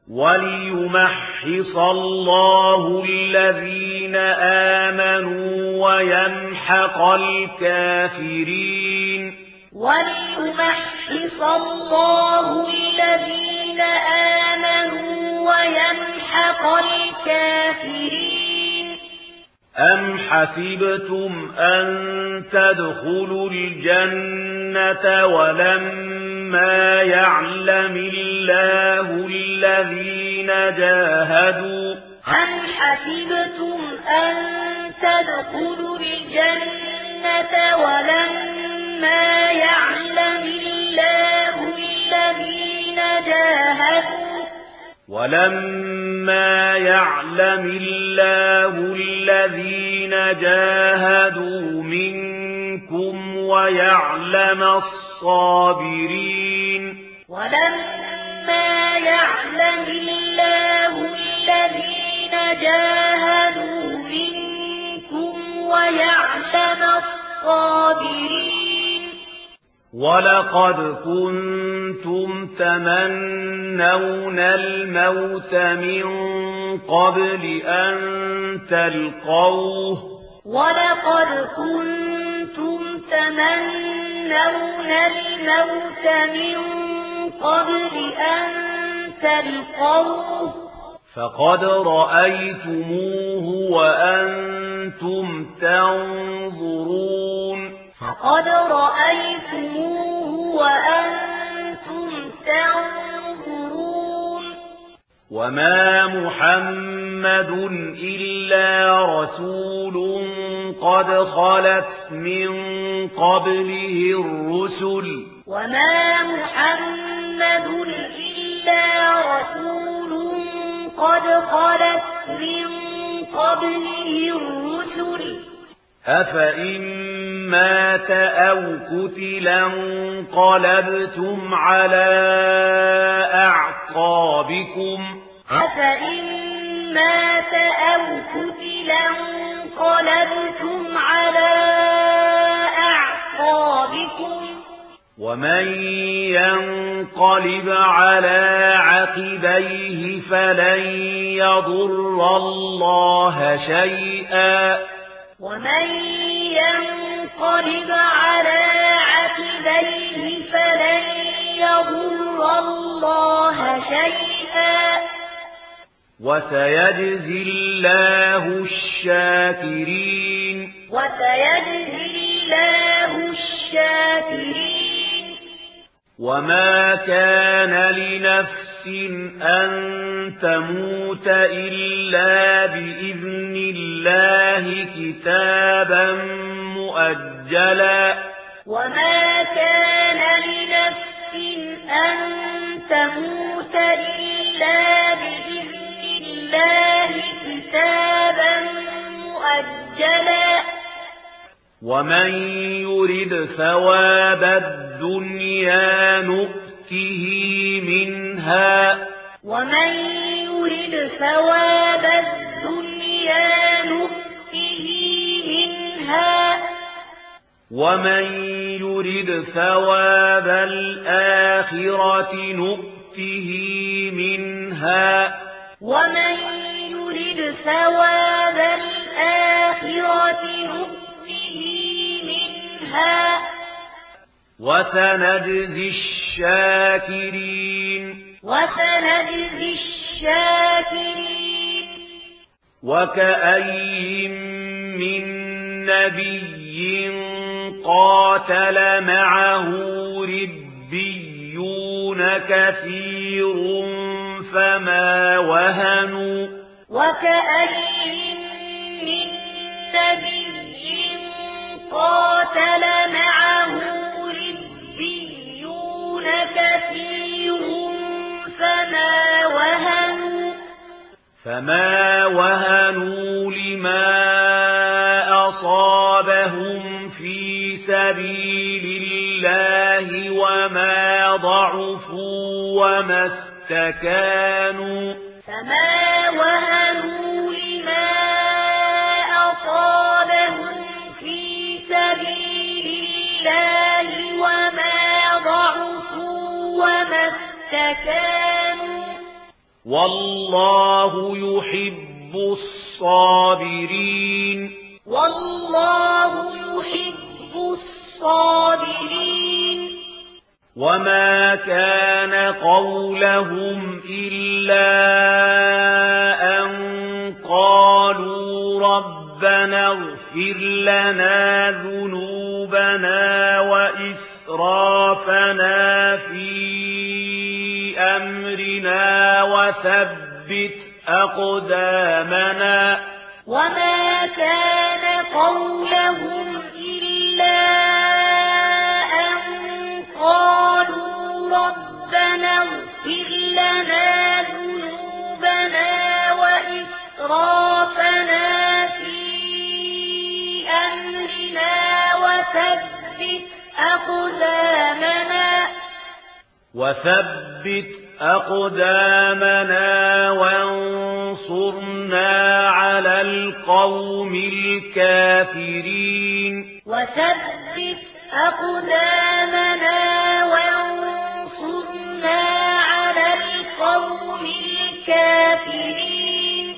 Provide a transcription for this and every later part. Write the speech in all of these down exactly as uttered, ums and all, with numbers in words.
وليمحص الله الذين آمنوا ويمحق الكافرين وليمحص الله الذين آمنوا ويمحق الكافرين أم حسبتم أن تدخلوا الجنة ولما يعلم الله الذين جاهدوا أم حسبتم أن تدخلوا الجنة ولما يعلم الله الذين جاهدوا ولما يعلم الله الذين جاهدوا منكم ويعلم الصابرين ولما يعلم الله الذين جاهدوا منكم ويعلم الصابرين ولقد كنتم تمنون الموت من قبل أن تلقوه ولقد كنتم تمنون الموت من قبل أن تلقوه فقد رأيتموه وأنتم تنظرون فقد رأيتموه وأنتم تنظرون وما محمد إلا رسول قد خلت من قبله الرسل وما محمد إلا رسول قد خلت من قبله الرسل أفإن مات أو قتلا انقلبتم على أعقابكم أفإن مات أو قتلا انقلبتم على أعقابكم ومن ينقلب على عقبيه فلن يضر الله شيئا ومن ينقلب على عقبيه فلن يضر الله شيئا وسيجزي الله الشاكرين وسيجزي الله الشاكرين وما كان لنفس أن تموت إلا بإذن الله كتابا مؤجلا وما كان لنفس أن تموت إلا بإذن الله كتابا مؤجلا ومن يرد ثواب الدنيا نؤته منها ومن يرد ثواب الدنيا نؤته منها ومن يرد ثواب الآخرة نؤته منها ومن يرد ثواب الآخرة نؤته منها وسنجزي الشاكرين وسنجزي الشاكرين وكأي من نبي قاتل معه ربيون كثير فما وهنوا وكأي من نبي قاتل معه ربيون كثير فما وهنوا فما وهنوا لما أصابهم في سبيل الله وما ضعفوا وما استكانوا فما وهنوا لما أصابهم في سبيل الله وما ضعفوا وما استكانوا والله يحب الصابرين والله يحب الصابرين وما كان قولهم إلا أن قالوا ربنا اغفر لنا ذنوبنا وإسرافنا في أمرنا وثبت أقدامنا وما كان قولهم إلا أن قالوا ربنا اغفر لنا ذنوبنا وإسرافنا في أمرنا وثبت أقدامنا وثبت أقدامنا وانصرنا على القوم الكافرين وثبت أقدامنا وانصرنا على القوم الكافرين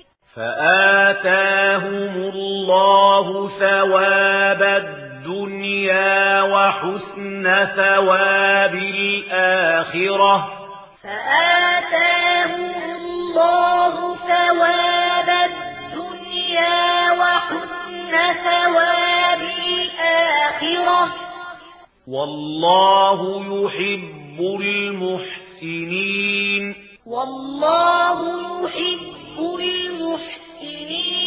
فآتاهم الله ثواب الدنيا وحسن ثواب الآخرة فآتاهم الله ثواب الدنيا وحسن ثواب الآخرة والله يحب المحسنين والله يحب المحسنين